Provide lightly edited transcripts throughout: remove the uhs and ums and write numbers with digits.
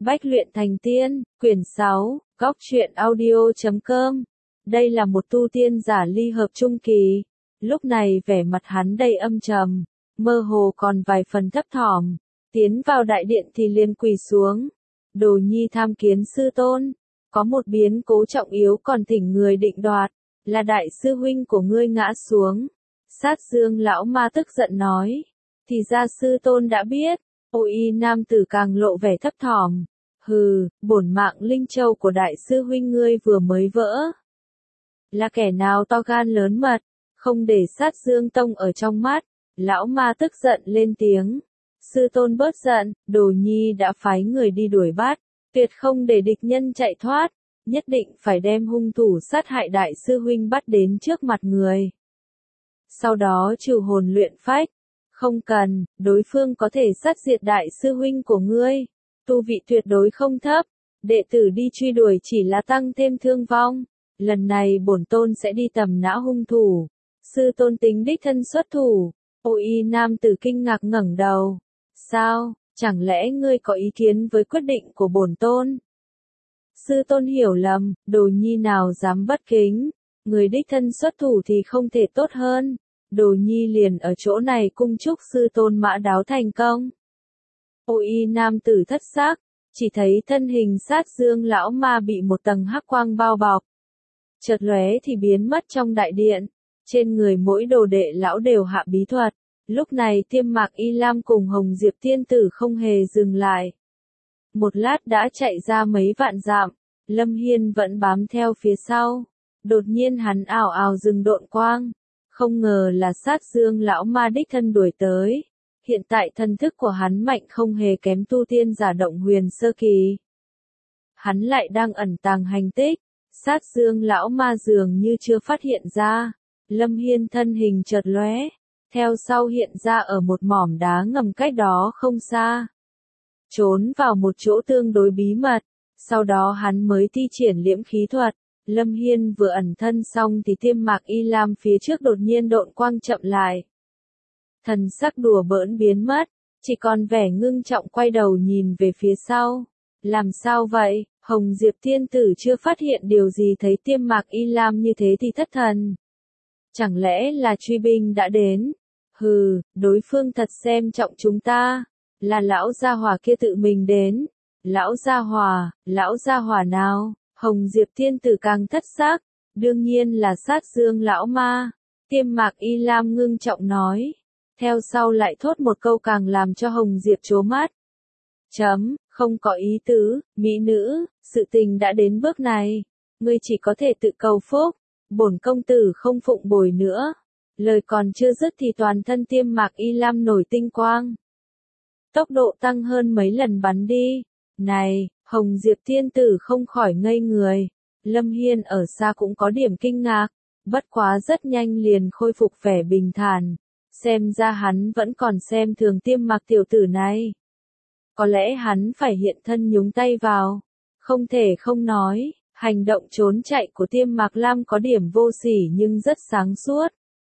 Bách luyện thành tiên, quyển 6, góc truyện audio.com. Đây là một tu tiên giả ly hợp trung kỳ. Lúc này vẻ mặt hắn đầy âm trầm, mơ hồ còn vài phần thấp thỏm. Tiến vào đại điện thì liền quỳ xuống. Đồ nhi tham kiến sư tôn. Có một biến cố trọng yếu còn thỉnh người định đoạt. Là đại sư huynh của ngươi ngã xuống. Sát Dương lão ma tức giận nói. Thì ra sư tôn đã biết. Ôi y nam tử càng lộ vẻ thấp thỏm. Hừ, bổn mạng linh châu của đại sư huynh ngươi vừa mới vỡ. Là kẻ nào to gan lớn mật, không để Sát Dương tông ở trong mắt. Lão ma tức giận lên tiếng. Sư tôn bớt giận, Đồ nhi đã phái người đi đuổi bắt, tuyệt không để địch nhân chạy thoát, nhất định phải đem hung thủ sát hại đại sư huynh bắt đến trước mặt người. Sau đó trừ hồn luyện phách. Không cần, đối phương có thể sát diệt đại sư huynh của ngươi. Tu vị tuyệt đối không thấp, đệ tử đi truy đuổi chỉ là tăng thêm thương vong. Lần này bổn tôn sẽ đi tầm não hung thủ. Sư tôn tính đích thân xuất thủ. Ôi y nam tử kinh ngạc ngẩng đầu. Sao, chẳng lẽ ngươi có ý kiến với quyết định của bổn tôn? Sư tôn hiểu lầm, Đồ nhi nào dám bất kính. Người đích thân xuất thủ thì không thể tốt hơn. Đồ nhi liền ở chỗ này cung chúc sư tôn mã đáo thành công. Ôi y nam tử thất xác, chỉ thấy thân hình Sát Dương lão ma bị một tầng hắc quang bao bọc. Chợt lóe thì biến mất trong đại điện. Trên người mỗi đồ đệ lão đều hạ bí thuật. Lúc này Tiêm Mạc Y Lam cùng Hồng Diệp tiên tử không hề dừng lại. Một lát đã chạy ra mấy vạn dặm. Lâm Hiên vẫn bám theo phía sau. Đột nhiên hắn ảo ảo dừng độn quang. Không ngờ là Sát Dương lão ma đích thân đuổi tới. Hiện tại thân thức của hắn mạnh không hề kém tu tiên giả động huyền sơ kỳ. Hắn lại đang ẩn tàng hành tích. Sát Dương lão ma dường như chưa phát hiện ra. Lâm Hiên thân hình chợt lóe, theo sau hiện ra ở một mỏm đá ngầm cách đó không xa. Trốn vào một chỗ tương đối bí mật, sau đó hắn mới thi triển liễm khí thuật. Lâm Hiên vừa ẩn thân xong thì Tiêm Mạc Y Lam phía trước đột nhiên độn quang chậm lại. Thần sắc đùa bỡn biến mất, chỉ còn vẻ ngưng trọng quay đầu nhìn về phía sau. Làm sao vậy? Hồng Diệp tiên tử chưa phát hiện điều gì thấy Tiêm Mạc Y Lam như thế thì thất thần. Chẳng lẽ là truy binh đã đến? Hừ, đối phương thật xem trọng chúng ta. Là lão gia hỏa kia tự mình đến. Lão gia hỏa nào? Hồng Diệp tiên tử càng thất xác. Đương nhiên là Sát Dương lão ma. Tiêm Mạc Y Lam ngưng trọng nói. Theo sau lại thốt một câu càng làm cho Hồng Diệp trố mắt. Không có ý tứ, mỹ nữ, sự tình đã đến bước này. Ngươi chỉ có thể tự cầu phúc. Bổn công tử không phụng bồi nữa. Lời còn chưa dứt thì toàn thân Tiêm Mạc Y Lam nổi tinh quang. Tốc độ tăng hơn mấy lần bắn đi. Này, Hồng Diệp tiên tử không khỏi ngây người. Lâm Hiên ở xa cũng có điểm kinh ngạc. Bất quá rất nhanh liền khôi phục vẻ bình thản. Xem ra hắn vẫn còn xem thường Tiêm Mạc tiểu tử này. Có lẽ hắn phải hiện thân nhúng tay vào. Không thể không nói. Hành động trốn chạy của Tiêm Mạc Lam có điểm vô sỉ nhưng rất sáng suốt.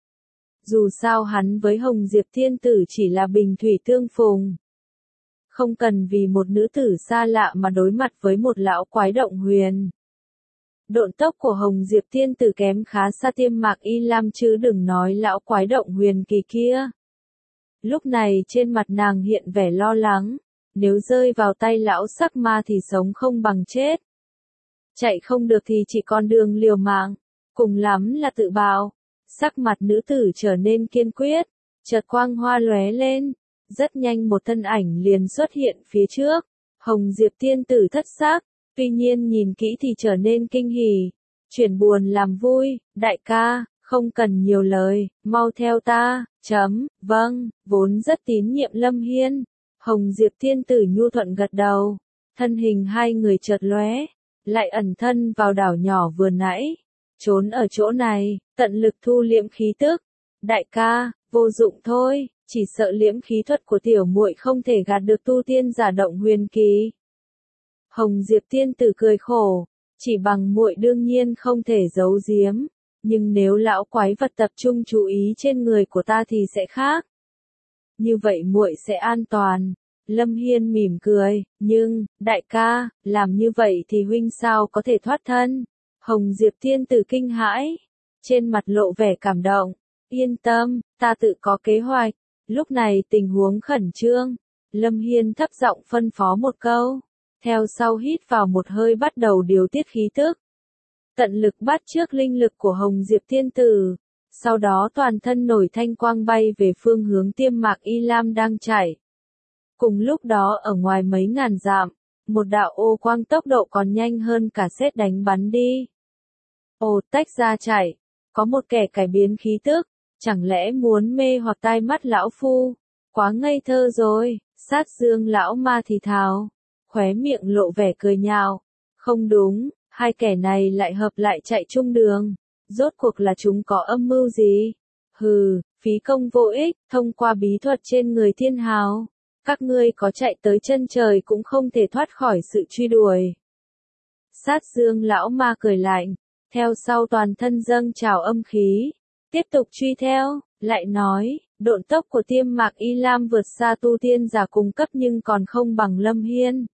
Dù sao hắn với Hồng Diệp tiên tử chỉ là bình thủy tương phùng. Không cần vì một nữ tử xa lạ mà đối mặt với một lão quái động huyền. Độn tốc của Hồng Diệp tiên tử kém khá xa Tiêm Mạc Y Lam chứ đừng nói lão quái động huyền kỳ kia. Lúc này trên mặt nàng hiện vẻ lo lắng. Nếu rơi vào tay lão sắc ma thì sống không bằng chết. Chạy không được thì chỉ còn đường liều mạng, cùng lắm là tự bào. Sắc mặt nữ tử trở nên kiên quyết, chợt quang hoa lóe lên, rất nhanh một thân ảnh liền xuất hiện phía trước. Hồng Diệp tiên tử thất xác, tuy nhiên nhìn kỹ thì trở nên kinh hỉ, chuyển buồn làm vui. Đại ca, không cần nhiều lời, mau theo ta. Vâng, vốn rất tín nhiệm Lâm Hiên. Hồng Diệp tiên tử nhu thuận gật đầu, thân hình hai người chợt lóe. Lại ẩn thân vào đảo nhỏ vừa nãy. Trốn ở chỗ này, tận lực thu liễm khí tức. Đại ca, vô dụng thôi, chỉ sợ liễm khí thuật của tiểu muội không thể gạt được tu tiên giả động huyền kỳ. Hồng Diệp tiên tử cười khổ, chỉ bằng muội đương nhiên không thể giấu giếm, nhưng nếu lão quái vật tập trung chú ý trên người của ta thì sẽ khác. Như vậy muội sẽ an toàn. Lâm Hiên mỉm cười, nhưng, đại ca, làm như vậy thì huynh sao có thể thoát thân? Hồng Diệp tiên tử kinh hãi, trên mặt lộ vẻ cảm động, yên tâm, ta tự có kế hoạch. Lúc này tình huống khẩn trương, Lâm Hiên thấp giọng phân phó một câu, theo sau hít vào một hơi bắt đầu điều tiết khí tức. Tận lực bắt chước linh lực của Hồng Diệp tiên tử, sau đó toàn thân nổi thanh quang bay về phương hướng Tiêm Mạc Y Lam đang chạy. Cùng lúc đó ở ngoài mấy ngàn dặm, một đạo ô quang tốc độ còn nhanh hơn cả sét đánh bắn đi. Ồ, tách ra chạy, có một kẻ cải biến khí tức, chẳng lẽ muốn mê hoặc tai mắt lão phu, quá ngây thơ rồi, Sát Dương lão ma thì thào, khóe miệng lộ vẻ cười nhạo, không đúng, hai kẻ này lại hợp lại chạy chung đường, rốt cuộc là chúng có âm mưu gì? Hừ, phí công vô ích, thông qua bí thuật trên người thiên hào, các ngươi có chạy tới chân trời cũng không thể thoát khỏi sự truy đuổi. Sát Dương lão ma cười lạnh, theo sau toàn thân dâng trào âm khí, tiếp tục truy theo, lại nói, độn tốc của Tiêm Mạc Y Lam vượt xa tu tiên giả cung cấp nhưng còn không bằng Lâm Hiên.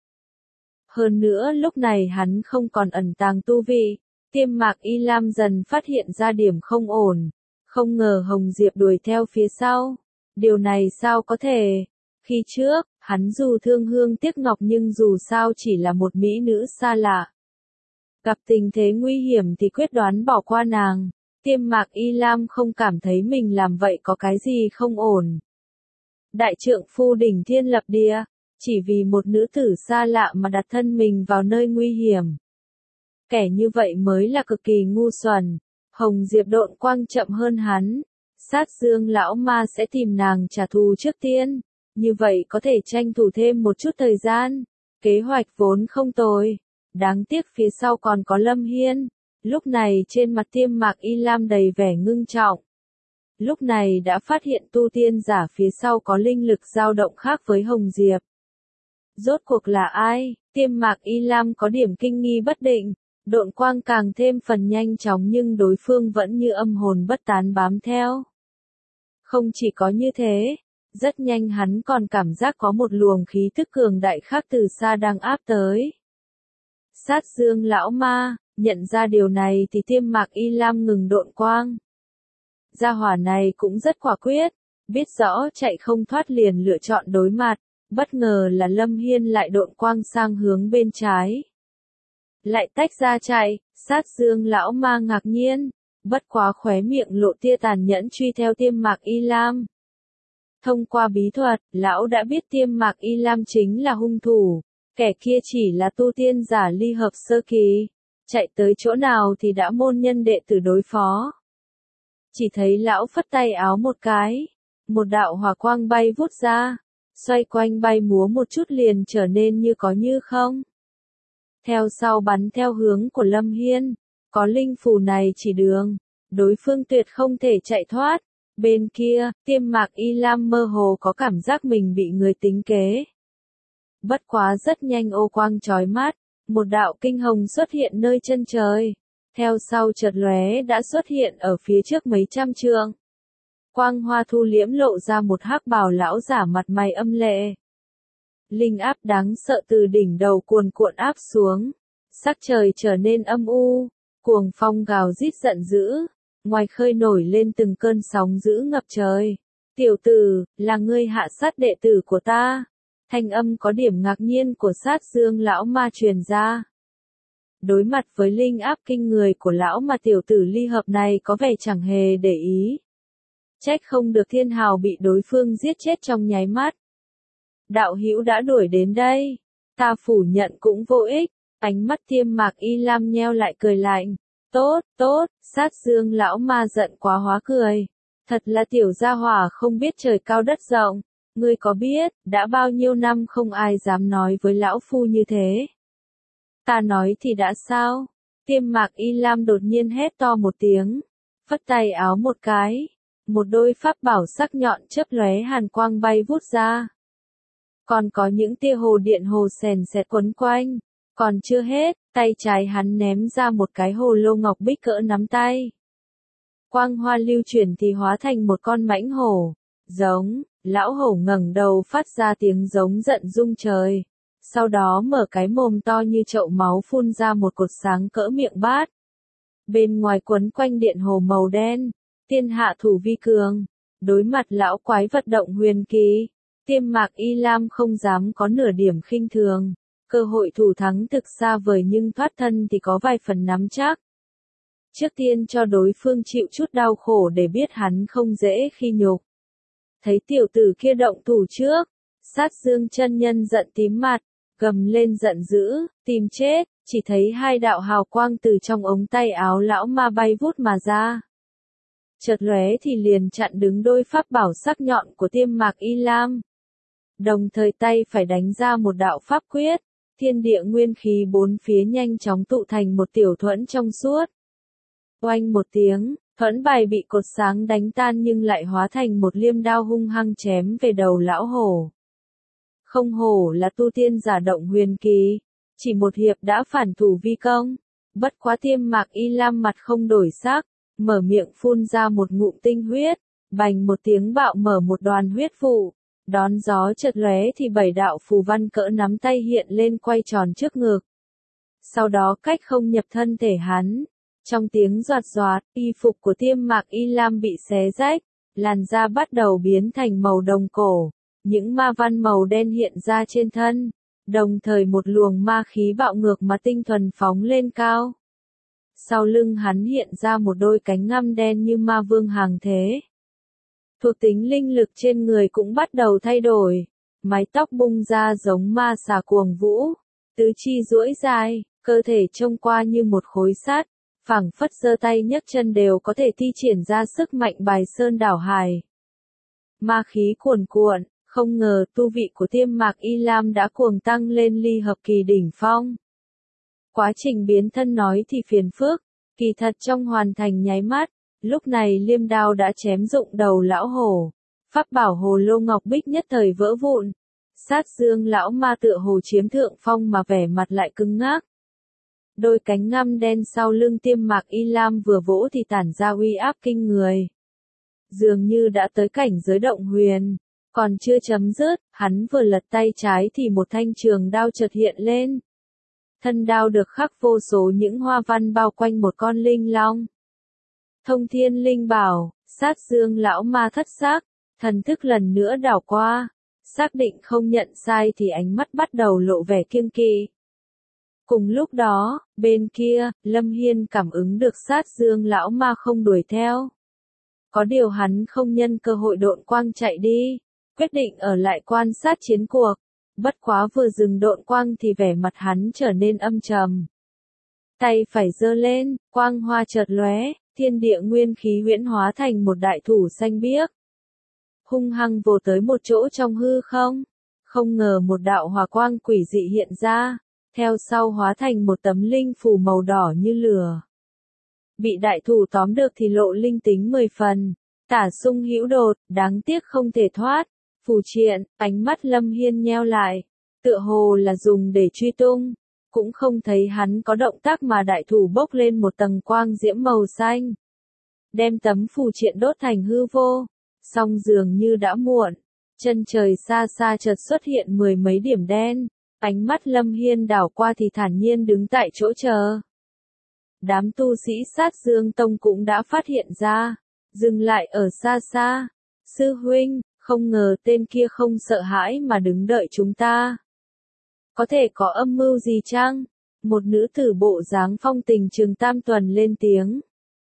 Hơn nữa lúc này hắn không còn ẩn tàng tu vị, Tiêm Mạc Y Lam dần phát hiện ra điểm không ổn, không ngờ Hồng Diệp đuổi theo phía sau, điều này sao có thể? Khi trước, hắn dù thương hương tiếc ngọc nhưng dù sao chỉ là một mỹ nữ xa lạ. Gặp tình thế nguy hiểm thì quyết đoán bỏ qua nàng, Tiêm Mạc Y Lam không cảm thấy mình làm vậy có cái gì không ổn. Đại trượng phu đỉnh thiên lập địa, chỉ vì một nữ tử xa lạ mà đặt thân mình vào nơi nguy hiểm. Kẻ như vậy mới là cực kỳ ngu xuẩn. Hồng Diệp độn quang chậm hơn hắn, Sát Dương lão ma sẽ tìm nàng trả thù trước tiên, như vậy có thể tranh thủ thêm một chút thời gian. Kế hoạch vốn không tồi, đáng tiếc phía sau còn có Lâm Hiên. Lúc này trên mặt Tiêm Mạc Y Lam đầy vẻ ngưng trọng. Lúc này đã phát hiện tu tiên giả phía sau có linh lực dao động khác với Hồng Diệp. Rốt cuộc là ai? Tiêm Mạc Y Lam có điểm kinh nghi bất định, độn quang càng thêm phần nhanh chóng nhưng đối phương vẫn như âm hồn bất tán bám theo. Không chỉ có như thế, rất nhanh hắn còn cảm giác có một luồng khí tức cường đại khác từ xa đang áp tới. Sát Dương lão ma, nhận ra điều này thì Tiêm Mạc Y Lam ngừng độn quang. Gia hỏa này cũng rất quả quyết, biết rõ chạy không thoát liền lựa chọn đối mặt, bất ngờ là Lâm Hiên lại độn quang sang hướng bên trái. Lại tách ra chạy, Sát Dương lão ma ngạc nhiên, bất quá khóe miệng lộ tia tàn nhẫn truy theo Tiêm Mạc Y Lam. Thông qua bí thuật, lão đã biết Tiêm Mạc Y Lam chính là hung thủ, kẻ kia chỉ là tu tiên giả ly hợp sơ kỳ, chạy tới chỗ nào thì đã môn nhân đệ tử đối phó. Chỉ thấy lão phất tay áo một cái, một đạo hỏa quang bay vút ra, xoay quanh bay múa một chút liền trở nên như có như không. Theo sau bắn theo hướng của Lâm Hiên, có linh phù này chỉ đường, đối phương tuyệt không thể chạy thoát. Bên kia, Tiêm Mạc Y Lam mơ hồ có cảm giác mình bị người tính kế. Bất quá rất nhanh ô quang chói mắt, một đạo kinh hồng xuất hiện nơi chân trời, theo sau chợt lóe đã xuất hiện ở phía trước mấy trăm trượng. Quang hoa thu liễm lộ ra một hắc bào lão giả mặt mày âm lệ. Linh áp đáng sợ từ đỉnh đầu cuồn cuộn áp xuống, sắc trời trở nên âm u, cuồng phong gào rít giận dữ, ngoài khơi nổi lên từng cơn sóng dữ ngập trời. Tiểu tử, là ngươi hạ sát đệ tử của ta. Thanh âm có điểm ngạc nhiên của Sát Dương lão ma truyền ra. Đối mặt với linh áp kinh người của lão mà tiểu tử ly hợp này có vẻ chẳng hề để ý. Trách không được thiên hào bị đối phương giết chết trong nháy mắt. Đạo hữu đã đuổi đến đây, ta phủ nhận cũng vô ích. Ánh mắt Tiêm Mạc Y Lam nheo lại cười lạnh. Tốt, tốt, Sát Dương lão ma giận quá hóa cười. Thật là tiểu gia hỏa không biết trời cao đất rộng. Ngươi có biết, đã bao nhiêu năm không ai dám nói với lão phu như thế. Ta nói thì đã sao? Tiêm Mạc Y Lam đột nhiên hét to một tiếng, phất tay áo một cái, một đôi pháp bảo sắc nhọn chớp lóe hàn quang bay vút ra. Còn có những tia hồ điện hồ sèn sẹt quấn quanh, còn chưa hết, tay trái hắn ném ra một cái hồ lô ngọc bích cỡ nắm tay. Quang hoa lưu chuyển thì hóa thành một con mãnh hổ, giống, Lão hổ ngẩng đầu phát ra tiếng giống giận rung trời. Sau đó mở cái mồm to như chậu máu phun ra một cột sáng cỡ miệng bát. Bên ngoài quấn quanh điện hồ màu đen, tiên hạ thủ vi cường. Đối mặt lão quái vật động huyền kỳ, Tiêm Mạc Y Lam không dám có nửa điểm khinh thường. Cơ hội thủ thắng thực xa vời nhưng thoát thân thì có vài phần nắm chắc. Trước tiên cho đối phương chịu chút đau khổ để biết hắn không dễ khi nhục. Thấy tiểu tử kia động thủ trước, Sát Dương chân nhân giận tím mặt, gầm lên giận dữ, tìm chết, chỉ thấy hai đạo hào quang từ trong ống tay áo lão ma bay vút mà ra. Chợt lóe thì liền chặn đứng đôi pháp bảo sắc nhọn của Tiêm Mạc Y Lam. Đồng thời tay phải đánh ra một đạo pháp quyết, thiên địa nguyên khí bốn phía nhanh chóng tụ thành một tiểu thuẫn trong suốt. Oanh một tiếng, thuẫn bài bị cột sáng đánh tan nhưng lại hóa thành một liêm đao hung hăng chém về đầu lão hổ. Không hổ là tu tiên giả động huyền kỳ, chỉ một hiệp đã phản thủ vi công. Bất quá Tiêm Mạc Y Lam mặt không đổi sắc, mở miệng phun ra một ngụm tinh huyết, bành một tiếng bạo mở một đoàn huyết vụ. Đón gió chợt lóe thì 7 đạo phù văn cỡ nắm tay hiện lên quay tròn trước ngực. Sau đó cách không nhập thân thể hắn. Trong tiếng doạt doạt, y phục của Tiêm Mạc Y Lam bị xé rách, làn da bắt đầu biến thành màu đồng cổ. Những ma văn màu đen hiện ra trên thân, đồng thời một luồng ma khí bạo ngược mà tinh thuần phóng lên cao. Sau lưng hắn hiện ra một đôi cánh ngăm đen như ma vương hàng thế. Thuộc tính linh lực trên người cũng bắt đầu thay đổi, mái tóc bung ra giống ma xà cuồng vũ, tứ chi duỗi dài, cơ thể trông qua như một khối sắt, phảng phất giơ tay nhấc chân đều có thể thi triển ra sức mạnh bài sơn đảo hải. Ma khí cuồn cuộn, không ngờ tu vị của Tiêm Mạc Y Lam đã cuồng tăng lên ly hợp kỳ đỉnh phong. Quá trình biến thân nói thì phiền phức, kỳ thật trong hoàn thành nháy mắt. Lúc này liêm đao đã chém rụng đầu lão hổ, pháp bảo hồ lô ngọc bích nhất thời vỡ vụn. Sát Dương lão ma tựa hồ chiếm thượng phong mà vẻ mặt lại cứng ngắc. Đôi cánh ngăm đen sau lưng Tiêm Mạc Y Lam vừa vỗ thì tản ra uy áp kinh người. Dường như đã tới cảnh giới động huyền, còn chưa chấm dứt, hắn vừa lật tay trái thì một thanh trường đao chợt hiện lên. Thân đao được khắc vô số những hoa văn bao quanh một con linh long. Thông Thiên Linh Bảo, Sát Dương lão ma thất xác, thần thức lần nữa đảo qua, xác định không nhận sai thì ánh mắt bắt đầu lộ vẻ kiêng kỵ. Cùng lúc đó, bên kia, Lâm Hiên cảm ứng được Sát Dương lão ma không đuổi theo. Có điều hắn không nhân cơ hội độn quang chạy đi, quyết định ở lại quan sát chiến cuộc. Bất quá vừa dừng độn quang thì vẻ mặt hắn trở nên âm trầm. Tay phải giơ lên, quang hoa chợt lóe, thiên địa nguyên khí huyễn hóa thành một đại thủ xanh biếc. Hung hăng vồ tới một chỗ trong hư không. Không ngờ một đạo hỏa quang quỷ dị hiện ra, theo sau hóa thành một tấm linh phù màu đỏ như lửa. Bị đại thủ tóm được thì lộ linh tính 10 phần, tả sung hữu đột, đáng tiếc không thể thoát. Phù triện, ánh mắt Lâm Hiên nheo lại, tựa hồ là dùng để truy tung, cũng không thấy hắn có động tác mà đại thủ bốc lên một tầng quang diễm màu xanh. Đem tấm phù triện đốt thành hư vô, song dường như đã muộn, chân trời xa xa chợt xuất hiện 10 mấy điểm đen, ánh mắt Lâm Hiên đảo qua thì thản nhiên đứng tại chỗ chờ. Đám tu sĩ Sát Dương Tông cũng đã phát hiện ra, dừng lại ở xa xa. Sư huynh, không ngờ tên kia không sợ hãi mà đứng đợi chúng ta. Có thể có âm mưu gì chăng? Một nữ tử bộ dáng phong tình Trường Tam Tuần lên tiếng.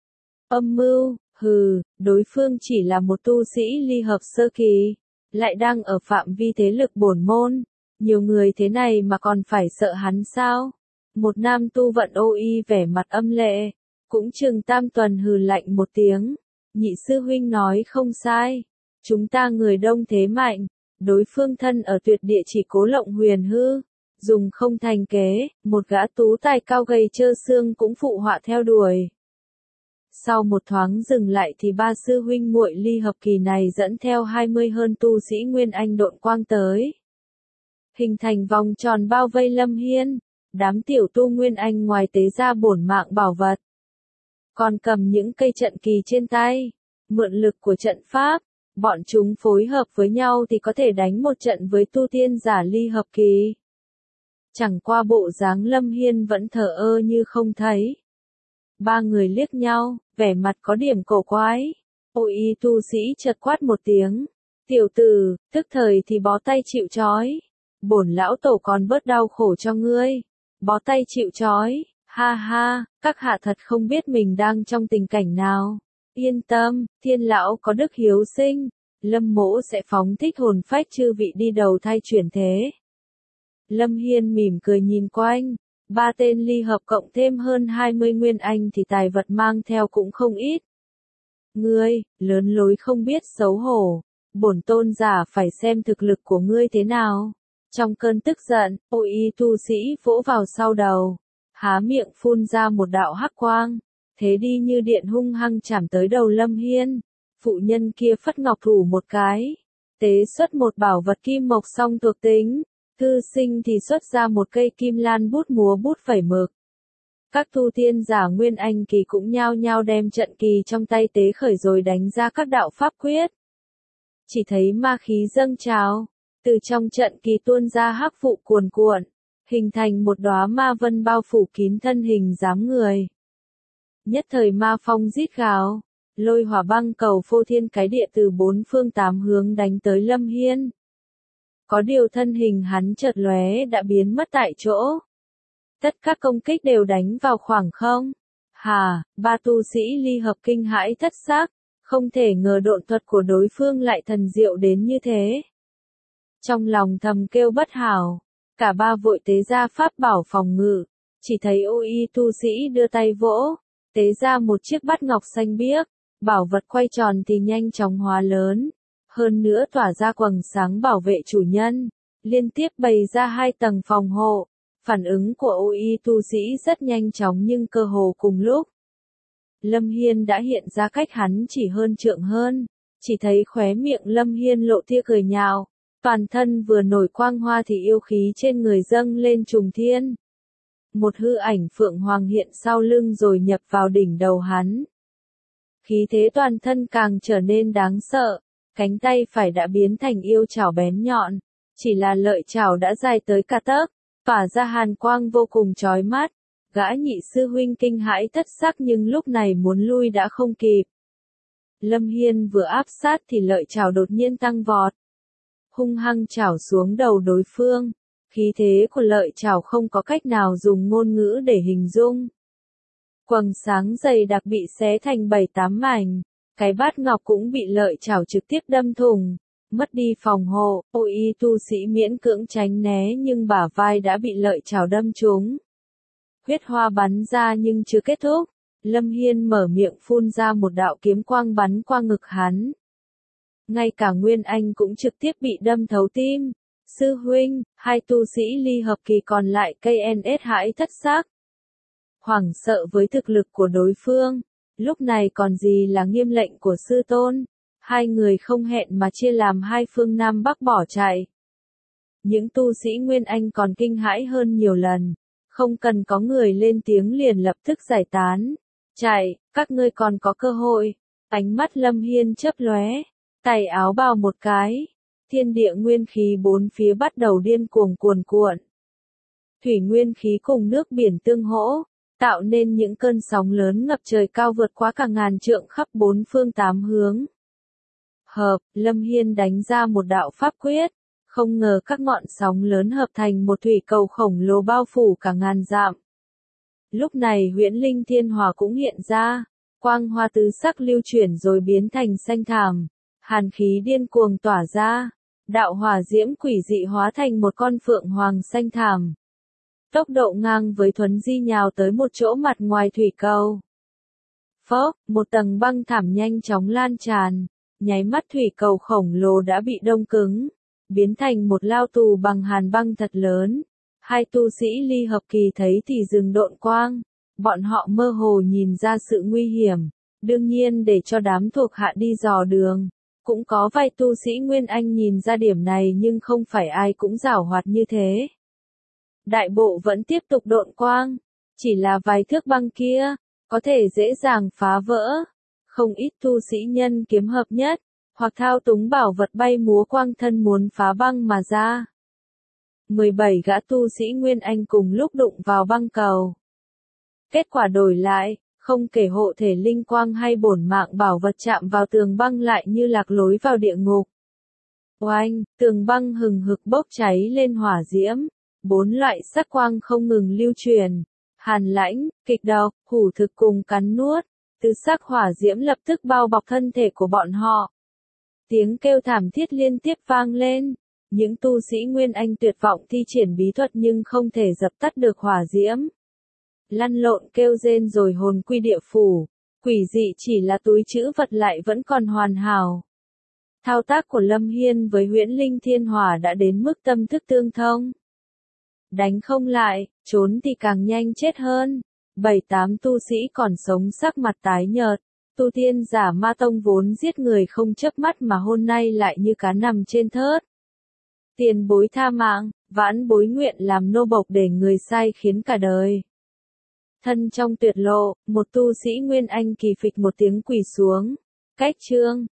Âm mưu, hừ, đối phương chỉ là một tu sĩ ly hợp sơ kỳ, lại đang ở phạm vi thế lực bổn môn. Nhiều người thế này mà còn phải sợ hắn sao? Một nam tu vận ô y vẻ mặt âm lệ, cũng Trường Tam Tuần hừ lạnh một tiếng. Nhị sư huynh nói không sai. Chúng ta người đông thế mạnh, đối phương thân ở tuyệt địa chỉ Cố Lộng Huyền hư, dùng không thành kế, một gã tú tài cao gầy trơ xương cũng phụ họa theo đuổi. Sau một thoáng dừng lại thì ba sư huynh muội ly hợp kỳ này dẫn theo 20 hơn tu sĩ Nguyên Anh độn quang tới. Hình thành vòng tròn bao vây Lâm Hiên, đám tiểu tu Nguyên Anh ngoài tế ra bổn mạng bảo vật. Còn cầm những cây trận kỳ trên tay, mượn lực của trận pháp. bọn chúng phối hợp với nhau thì có thể đánh một trận với tu tiên giả ly hợp kỳ. Chẳng qua bộ dáng Lâm Hiên vẫn thờ ơ như không thấy. Ba người liếc nhau, vẻ mặt có điểm cổ quái. Ôi y tu sĩ chợt quát một tiếng. Tiểu tử, tức thời thì bó tay chịu trói. Bổn lão tổ còn bớt đau khổ cho ngươi. Bó tay chịu trói, ha ha, các hạ thật không biết mình đang trong tình cảnh nào. Yên tâm, thiên lão có đức hiếu sinh. Lâm mỗ sẽ phóng thích hồn phách chư vị đi đầu thai chuyển thế. Lâm Hiên mỉm cười nhìn quanh. Ba tên ly hợp cộng thêm hơn 20 nguyên anh thì tài vật mang theo cũng không ít. Ngươi, lớn lối không biết xấu hổ. Bổn tôn giả phải xem thực lực của ngươi thế nào. Trong cơn tức giận, ôi y tu sĩ vỗ vào sau đầu. Há miệng phun ra một đạo hắc quang. Thế đi như điện hung hăng chạm tới đầu Lâm Hiên. Phụ nhân kia phất ngọc thủ một cái. Tế xuất một bảo vật kim mộc song thuộc tính. Thư sinh thì xuất ra một cây kim lan bút múa bút phẩy mực. Các tu tiên giả nguyên anh kỳ cũng nhao nhao đem trận kỳ trong tay tế khởi rồi đánh ra các đạo pháp quyết. Chỉ thấy ma khí dâng trào, từ trong trận kỳ tuôn ra hắc vụ cuồn cuộn, hình thành một đóa ma vân bao phủ kín thân hình dáng người. Nhất thời ma phong rít gào, lôi hỏa băng cầu phô thiên cái địa từ bốn phương tám hướng đánh tới Lâm Hiên. Có điều thân hình hắn chợt lóe đã biến mất tại chỗ. Tất các công kích đều đánh vào khoảng không. Hà, ba tu sĩ ly hợp kinh hãi thất xác, không thể ngờ độn thuật của đối phương lại thần diệu đến như thế. Trong lòng thầm kêu bất hảo, cả ba vội tế ra pháp bảo phòng ngự, chỉ thấy ô y tu sĩ đưa tay vỗ, tế ra một chiếc bát ngọc xanh biếc, bảo vật quay tròn thì nhanh chóng hóa lớn, hơn nữa tỏa ra quầng sáng bảo vệ chủ nhân, liên tiếp bày ra 2 tầng phòng hộ. Phản ứng của ô y tu sĩ rất nhanh chóng nhưng cơ hồ cùng lúc. Lâm Hiên đã hiện ra cách hắn chỉ hơn trượng hơn, chỉ thấy khóe miệng Lâm Hiên lộ tia cười nhạo, toàn thân vừa nổi quang hoa thì yêu khí trên người dâng lên trùng thiên. Một hư ảnh phượng hoàng hiện sau lưng rồi nhập vào đỉnh đầu hắn. Khí thế toàn thân càng trở nên đáng sợ, cánh tay phải đã biến thành yêu chảo bén nhọn, chỉ là lợi chảo đã dài tới cả tấc. Tỏa ra hàn quang vô cùng chói mắt, gã nhị sư huynh kinh hãi thất sắc nhưng lúc này muốn lui đã không kịp. Lâm Hiên vừa áp sát thì lợi chảo đột nhiên tăng vọt, hung hăng chảo xuống đầu đối phương, khí thế của lợi chảo không có cách nào dùng ngôn ngữ để hình dung. Quầng sáng dày đặc bị xé thành 7-8 mảnh, cái bát ngọc cũng bị lợi chảo trực tiếp đâm thủng. Mất đi phòng hộ, ôi y tu sĩ miễn cưỡng tránh né nhưng bả vai đã bị lợi chảo đâm trúng. Huyết hoa bắn ra nhưng chưa kết thúc, Lâm Hiên mở miệng phun ra một đạo kiếm quang bắn qua ngực hắn. Ngay cả Nguyên Anh cũng trực tiếp bị đâm thấu tim. Sư huynh, 2 tu sĩ ly hợp kỳ còn lại KNS hãi thất xác. Hoảng sợ với thực lực của đối phương, lúc này còn gì là nghiêm lệnh của sư tôn. 2 người không hẹn mà chia làm 2 phương Nam Bắc bỏ chạy. Những tu sĩ Nguyên Anh còn kinh hãi hơn nhiều lần, không cần có người lên tiếng liền lập tức giải tán. Chạy, các ngươi còn có cơ hội. Ánh mắt Lâm Hiên chớp lóe, tay áo bào một cái, thiên địa nguyên khí bốn phía bắt đầu điên cuồng cuồn cuộn. Thủy nguyên khí cùng nước biển tương hỗ, tạo nên những cơn sóng lớn ngập trời cao vượt quá cả ngàn trượng khắp 4 phương 8 hướng. Hợp, Lâm Hiên đánh ra một đạo pháp quyết, không ngờ các ngọn sóng lớn hợp thành một thủy cầu khổng lồ bao phủ cả ngàn dặm. Lúc này huyễn linh thiên hỏa cũng hiện ra, quang hoa tứ sắc lưu chuyển rồi biến thành xanh thảm, hàn khí điên cuồng tỏa ra, đạo hỏa diễm quỷ dị hóa thành một con phượng hoàng xanh thảm. Tốc độ ngang với thuấn di nhào tới một chỗ mặt ngoài thủy cầu. Phốc, một tầng băng thảm nhanh chóng lan tràn. Nháy mắt thủy cầu khổng lồ đã bị đông cứng, biến thành một lao tù bằng hàn băng thật lớn. 2 tu sĩ ly hợp kỳ thấy thì dừng độn quang, bọn họ mơ hồ nhìn ra sự nguy hiểm, đương nhiên để cho đám thuộc hạ đi dò đường. Cũng có vài tu sĩ Nguyên Anh nhìn ra điểm này nhưng không phải ai cũng giảo hoạt như thế. Đại bộ vẫn tiếp tục độn quang, chỉ là vài thước băng kia, có thể dễ dàng phá vỡ. Không ít tu sĩ nhân kiếm hợp nhất, hoặc thao túng bảo vật bay múa quang thân muốn phá băng mà ra. 17 gã tu sĩ Nguyên Anh cùng lúc đụng vào băng cầu. Kết quả đổi lại, không kể hộ thể linh quang hay bổn mạng bảo vật chạm vào tường băng lại như lạc lối vào địa ngục. Oanh, tường băng hừng hực bốc cháy lên hỏa diễm, 4 loại sắc quang không ngừng lưu truyền, hàn lãnh, kịch độc, hủ thực cùng cắn nuốt, từ sắc hỏa diễm lập tức bao bọc thân thể của bọn họ. Tiếng kêu thảm thiết liên tiếp vang lên, những tu sĩ Nguyên Anh tuyệt vọng thi triển bí thuật nhưng không thể dập tắt được hỏa diễm. Lăn lộn kêu rên rồi hồn quy địa phủ, quỷ dị chỉ là túi trữ vật lại vẫn còn hoàn hảo. Thao tác của Lâm Hiên với huyễn linh thiên hỏa đã đến mức tâm thức tương thông. Đánh không lại, trốn thì càng nhanh chết hơn. 7-8 tu sĩ còn sống sắc mặt tái nhợt. Tu tiên giả Ma Tông vốn giết người không chớp mắt mà hôm nay lại như cá nằm trên thớt. Tiền bối tha mạng, vãn bối nguyện làm nô bộc để người sai khiến cả đời. Thân trong tuyệt lộ, một tu sĩ Nguyên Anh kỳ phịch một tiếng quỳ xuống. Cách chương